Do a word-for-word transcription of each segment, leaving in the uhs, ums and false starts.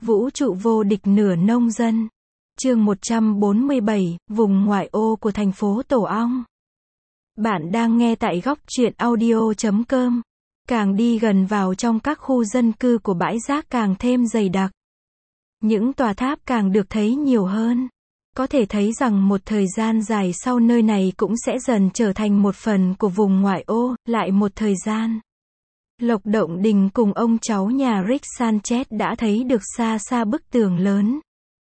Vũ trụ vô địch nửa nông dân. Chương một trăm bốn mươi bảy, vùng ngoại ô của thành phố Tổ Ong. Bạn đang nghe tại góc truyện audio chấm com. Càng đi gần vào trong các khu dân cư của bãi rác càng thêm dày đặc. Những tòa tháp càng được thấy nhiều hơn. Có thể thấy rằng một thời gian dài sau nơi này cũng sẽ dần trở thành một phần của vùng ngoại ô. Lại một thời gian, Lộc Động Đình cùng ông cháu nhà Rick Sanchez đã thấy được xa xa bức tường lớn,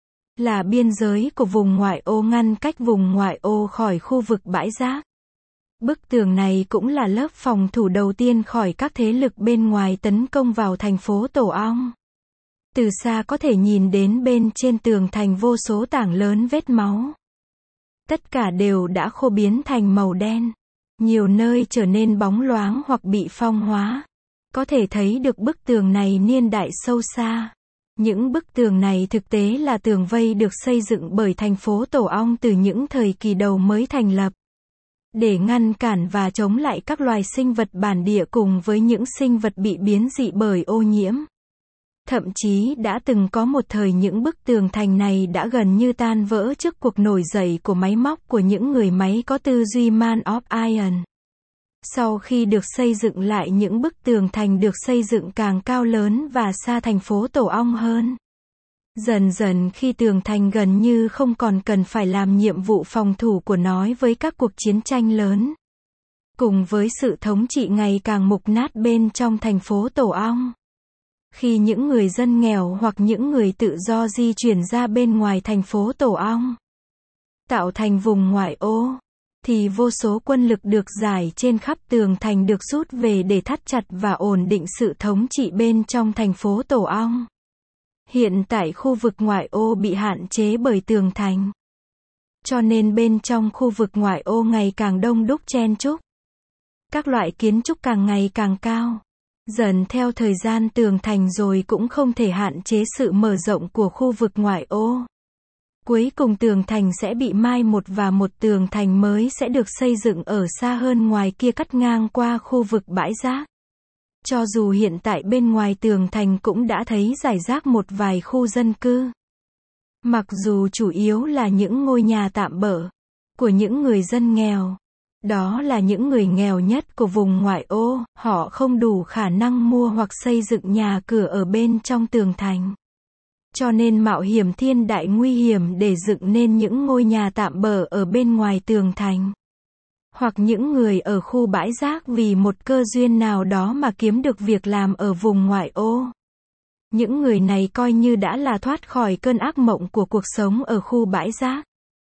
là biên giới của vùng ngoại ô ngăn cách vùng ngoại ô khỏi khu vực bãi rác. Bức tường này cũng là lớp phòng thủ đầu tiên khỏi các thế lực bên ngoài tấn công vào thành phố Tổ Ong. Từ xa có thể nhìn đến bên trên tường thành vô số tảng lớn vết máu. Tất cả đều đã khô biến thành màu đen. Nhiều nơi trở nên bóng loáng hoặc bị phong hóa. Có thể thấy được bức tường này niên đại sâu xa. Những bức tường này thực tế là tường vây được xây dựng bởi thành phố Tổ Ong từ những thời kỳ đầu mới thành lập, để ngăn cản và chống lại các loài sinh vật bản địa cùng với những sinh vật bị biến dị bởi ô nhiễm. Thậm chí đã từng có một thời những bức tường thành này đã gần như tan vỡ trước cuộc nổi dậy của máy móc của những người máy có tư duy Man of Iron. Sau khi được xây dựng lại, những bức tường thành được xây dựng càng cao lớn và xa thành phố Tổ Ong hơn. Dần dần khi tường thành gần như không còn cần phải làm nhiệm vụ phòng thủ của nó với các cuộc chiến tranh lớn. Cùng với sự thống trị ngày càng mục nát bên trong thành phố Tổ Ong. Khi những người dân nghèo hoặc những người tự do di chuyển ra bên ngoài thành phố Tổ Ong, tạo thành vùng ngoại ô, thì vô số quân lực được giải trên khắp tường thành được rút về để thắt chặt và ổn định sự thống trị bên trong thành phố Tổ Ong. Hiện tại khu vực ngoại ô bị hạn chế bởi tường thành. Cho nên bên trong khu vực ngoại ô ngày càng đông đúc chen chúc. Các loại kiến trúc càng ngày càng cao. Dần theo thời gian tường thành rồi cũng không thể hạn chế sự mở rộng của khu vực ngoại ô. Cuối cùng tường thành sẽ bị mai một và một tường thành mới sẽ được xây dựng ở xa hơn ngoài kia cắt ngang qua khu vực bãi rác. Cho dù hiện tại bên ngoài tường thành cũng đã thấy rải rác một vài khu dân cư. Mặc dù chủ yếu là những ngôi nhà tạm bợ của những người dân nghèo. Đó là những người nghèo nhất của vùng ngoại ô, họ không đủ khả năng mua hoặc xây dựng nhà cửa ở bên trong tường thành. Cho nên mạo hiểm thiên đại nguy hiểm để dựng nên những ngôi nhà tạm bợ ở bên ngoài tường thành. Hoặc những người ở khu bãi rác vì một cơ duyên nào đó mà kiếm được việc làm ở vùng ngoại ô. Những người này coi như đã là thoát khỏi cơn ác mộng của cuộc sống ở khu bãi rác.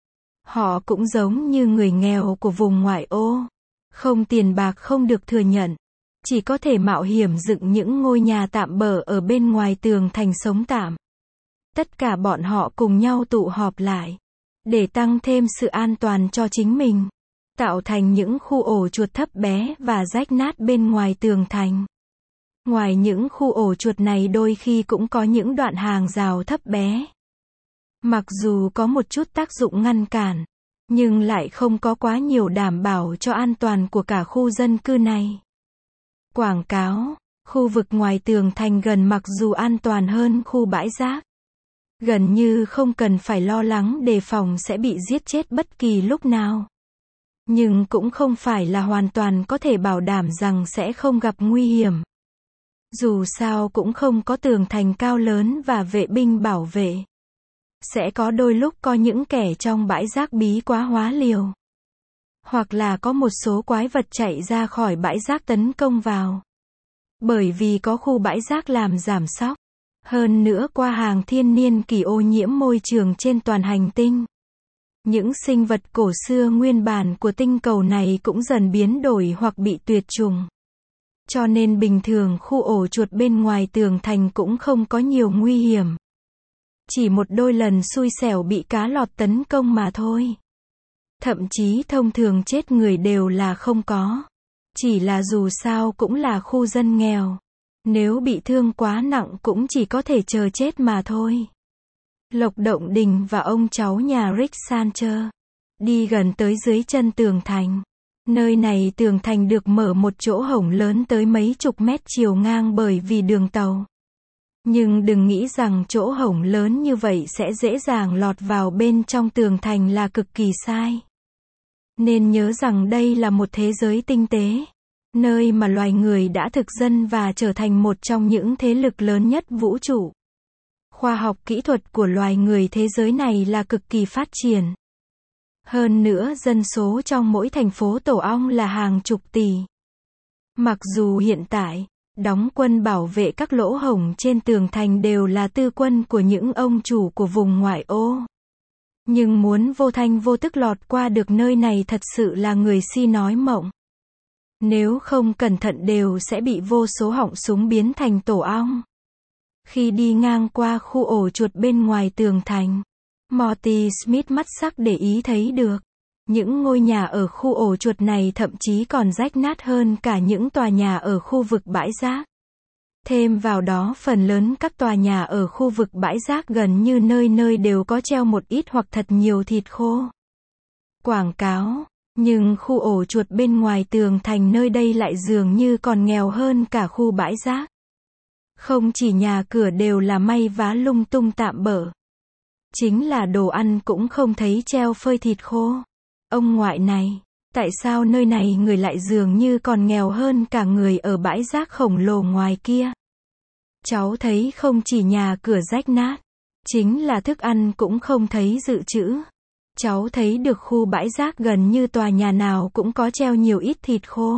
Họ cũng giống như người nghèo của vùng ngoại ô. Không tiền bạc không được thừa nhận. Chỉ có thể mạo hiểm dựng những ngôi nhà tạm bợ ở bên ngoài tường thành sống tạm. Tất cả bọn họ cùng nhau tụ họp lại. Để tăng thêm sự an toàn cho chính mình. Tạo thành những khu ổ chuột thấp bé và rách nát bên ngoài tường thành. Ngoài những khu ổ chuột này đôi khi cũng có những đoạn hàng rào thấp bé. Mặc dù có một chút tác dụng ngăn cản, nhưng lại không có quá nhiều đảm bảo cho an toàn của cả khu dân cư này. Quảng cáo, khu vực ngoài tường thành gần mặc dù an toàn hơn khu bãi rác. Gần như không cần phải lo lắng đề phòng sẽ bị giết chết bất kỳ lúc nào. Nhưng cũng không phải là hoàn toàn có thể bảo đảm rằng sẽ không gặp nguy hiểm. Dù sao cũng không có tường thành cao lớn và vệ binh bảo vệ. Sẽ có đôi lúc có những kẻ trong bãi rác bí quá hóa liều. Hoặc là có một số quái vật chạy ra khỏi bãi rác tấn công vào. Bởi vì có khu bãi rác làm giảm sóc. Hơn nữa qua hàng thiên niên kỷ ô nhiễm môi trường trên toàn hành tinh. Những sinh vật cổ xưa nguyên bản của tinh cầu này cũng dần biến đổi hoặc bị tuyệt chủng. Cho nên bình thường khu ổ chuột bên ngoài tường thành cũng không có nhiều nguy hiểm. Chỉ một đôi lần xui xẻo bị cá lọt tấn công mà thôi. Thậm chí thông thường chết người đều là không có. Chỉ là dù sao cũng là khu dân nghèo. Nếu bị thương quá nặng cũng chỉ có thể chờ chết mà thôi. Lộc Động Đình và ông cháu nhà Rick Sanchez đi gần tới dưới chân tường thành. Nơi này tường thành được mở một chỗ hổng lớn tới mấy chục mét chiều ngang bởi vì đường tàu. Nhưng đừng nghĩ rằng chỗ hổng lớn như vậy sẽ dễ dàng lọt vào bên trong tường thành là cực kỳ sai. Nên nhớ rằng đây là một thế giới tinh tế, nơi mà loài người đã thực dân và trở thành một trong những thế lực lớn nhất vũ trụ. Khoa học kỹ thuật của loài người thế giới này là cực kỳ phát triển. Hơn nữa dân số trong mỗi thành phố tổ ong là hàng chục tỷ. Mặc dù hiện tại, đóng quân bảo vệ các lỗ hổng trên tường thành đều là tư quân của những ông chủ của vùng ngoại ô. Nhưng muốn vô thanh vô tức lọt qua được nơi này thật sự là người si nói mộng. Nếu không cẩn thận đều sẽ bị vô số họng súng biến thành tổ ong. Khi đi ngang qua khu ổ chuột bên ngoài tường thành, Morty Smith mắt sắc để ý thấy được. Những ngôi nhà ở khu ổ chuột này thậm chí còn rách nát hơn cả những tòa nhà ở khu vực bãi rác. Thêm vào đó phần lớn các tòa nhà ở khu vực bãi rác gần như nơi nơi đều có treo một ít hoặc thật nhiều thịt khô. Quảng cáo, nhưng khu ổ chuột bên ngoài tường thành nơi đây lại dường như còn nghèo hơn cả khu bãi rác. Không chỉ nhà cửa đều là may vá lung tung tạm bợ. Chính là đồ ăn cũng không thấy treo phơi thịt khô. Ông ngoại này, tại sao nơi này người lại dường như còn nghèo hơn cả người ở bãi rác khổng lồ ngoài kia? Cháu thấy không chỉ nhà cửa rách nát, chính là thức ăn cũng không thấy dự trữ. Cháu thấy được khu bãi rác gần như tòa nhà nào cũng có treo nhiều ít thịt khô.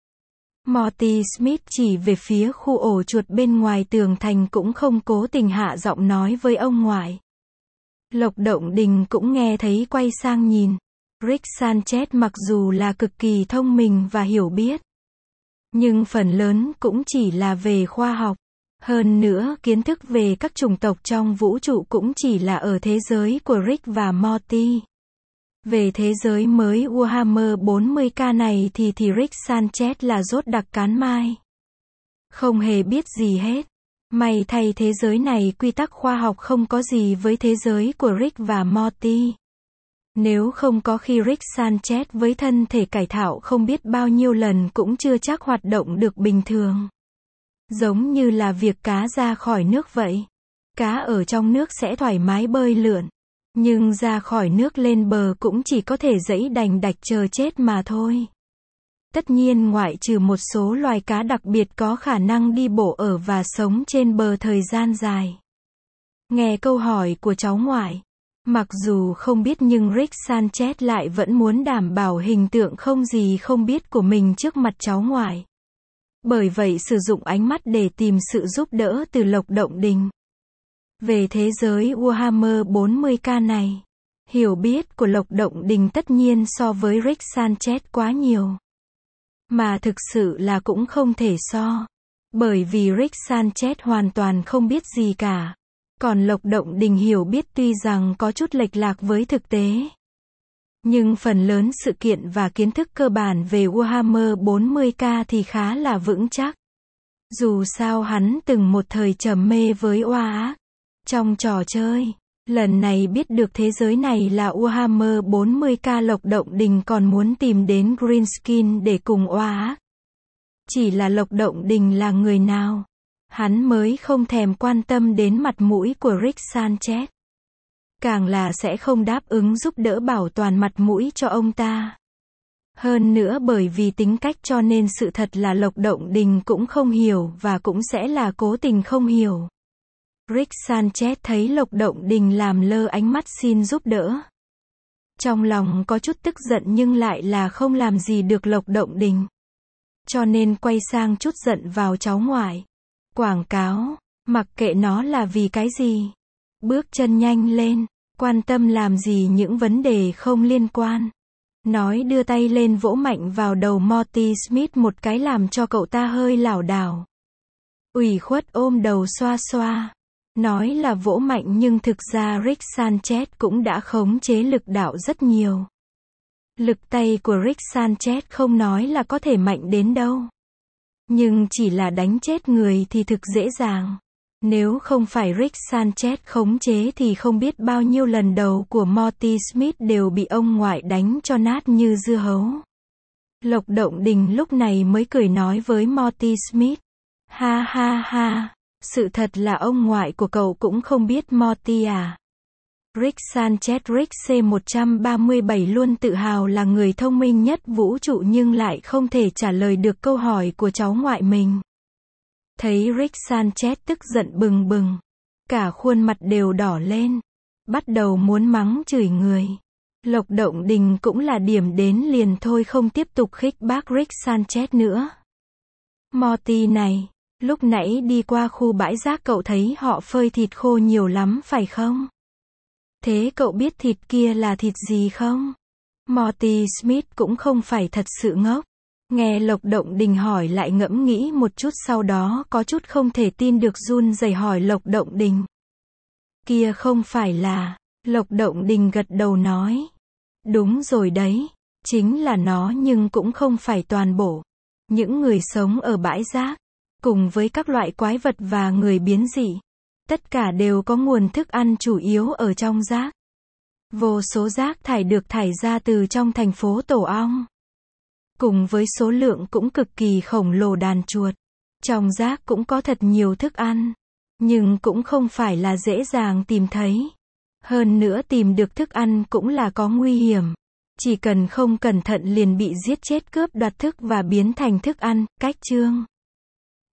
Morty Smith chỉ về phía khu ổ chuột bên ngoài tường thành cũng không cố tình hạ giọng nói với ông ngoại. Lộc Động Đình cũng nghe thấy quay sang nhìn. Rick Sanchez mặc dù là cực kỳ thông minh và hiểu biết, nhưng phần lớn cũng chỉ là về khoa học. Hơn nữa kiến thức về các chủng tộc trong vũ trụ cũng chỉ là ở thế giới của Rick và Morty. Về thế giới mới Warhammer bốn mươi K này thì thì Rick Sanchez là rốt đặc cán mai. Không hề biết gì hết. May thay thế giới này quy tắc khoa học không có gì với thế giới của Rick và Morty. Nếu không có khi Rick Sanchez với thân thể cải tạo không biết bao nhiêu lần cũng chưa chắc hoạt động được bình thường. Giống như là việc cá ra khỏi nước vậy. Cá ở trong nước sẽ thoải mái bơi lượn. Nhưng ra khỏi nước lên bờ cũng chỉ có thể giãy đành đạch chờ chết mà thôi. Tất nhiên ngoại trừ một số loài cá đặc biệt có khả năng đi bộ ở và sống trên bờ thời gian dài. Nghe câu hỏi của cháu ngoại. Mặc dù không biết nhưng Rick Sanchez lại vẫn muốn đảm bảo hình tượng không gì không biết của mình trước mặt cháu ngoại. Bởi vậy sử dụng ánh mắt để tìm sự giúp đỡ từ Lộc Động Đình. Về thế giới Warhammer bốn mươi K này, hiểu biết của Lộc Động Đình tất nhiên so với Rick Sanchez quá nhiều. Mà thực sự là cũng không thể so. Bởi vì Rick Sanchez hoàn toàn không biết gì cả. Còn Lộc Động Đình hiểu biết tuy rằng có chút lệch lạc với thực tế. Nhưng phần lớn sự kiện và kiến thức cơ bản về Warhammer bốn mươi K thì khá là vững chắc. Dù sao hắn từng một thời trầm mê với oa ác trong trò chơi. Lần này biết được thế giới này là Warhammer bốn mươi K Lộc Động Đình còn muốn tìm đến Greenskin để cùng oa ác. Chỉ là Lộc Động Đình là người nào? Hắn mới không thèm quan tâm đến mặt mũi của Rick Sanchez. Càng là sẽ không đáp ứng giúp đỡ bảo toàn mặt mũi cho ông ta. Hơn nữa bởi vì tính cách cho nên sự thật là Lộc Động Đình cũng không hiểu và cũng sẽ là cố tình không hiểu. Rick Sanchez thấy Lộc Động Đình làm lơ ánh mắt xin giúp đỡ. Trong lòng có chút tức giận nhưng lại là không làm gì được Lộc Động Đình. Cho nên quay sang chút giận vào cháu ngoại. Quảng cáo, mặc kệ nó là vì cái gì. Bước chân nhanh lên, quan tâm làm gì những vấn đề không liên quan. Nói đưa tay lên vỗ mạnh vào đầu Morty Smith một cái làm cho cậu ta hơi lảo đảo. Ủy khuất ôm đầu xoa xoa. Nói là vỗ mạnh nhưng thực ra Rick Sanchez cũng đã khống chế lực đạo rất nhiều. Lực tay của Rick Sanchez không nói là có thể mạnh đến đâu. Nhưng chỉ là đánh chết người thì thực dễ dàng. Nếu không phải Rick Sanchez khống chế thì không biết bao nhiêu lần đầu của Morty Smith đều bị ông ngoại đánh cho nát như dưa hấu. Lộc Động Đình lúc này mới cười nói với Morty Smith. Ha ha ha, Sự thật là ông ngoại của cậu cũng không biết Morty à. Rick Sanchez Rick C một ba bảy luôn tự hào là người thông minh nhất vũ trụ nhưng lại không thể trả lời được câu hỏi của cháu ngoại mình. Thấy Rick Sanchez tức giận bừng bừng. Cả khuôn mặt đều đỏ lên. Bắt đầu muốn mắng chửi người. Lộc Động Đình cũng là điểm đến liền thôi không tiếp tục khích bác Rick Sanchez nữa. Morty này, lúc nãy đi qua khu bãi rác cậu thấy họ phơi thịt khô nhiều lắm phải không? Thế cậu biết thịt kia là thịt gì không? Morty Smith cũng không phải thật sự ngốc. Nghe Lộc Động Đình hỏi lại ngẫm nghĩ một chút sau đó có chút không thể tin được run rẩy hỏi Lộc Động Đình. Kia không phải là... Lộc Động Đình gật đầu nói. Đúng rồi đấy, chính là nó nhưng cũng không phải toàn bộ. Những người sống ở bãi rác, cùng với các loại quái vật và người biến dị, tất cả đều có nguồn thức ăn chủ yếu ở trong rác. Vô số rác thải được thải ra từ trong thành phố Tổ Ong. Cùng với số lượng cũng cực kỳ khổng lồ đàn chuột. Trong rác cũng có thật nhiều thức ăn, nhưng cũng không phải là dễ dàng tìm thấy. Hơn nữa tìm được thức ăn cũng là có nguy hiểm. Chỉ cần không cẩn thận liền bị giết chết cướp đoạt thức và biến thành thức ăn. Cách chương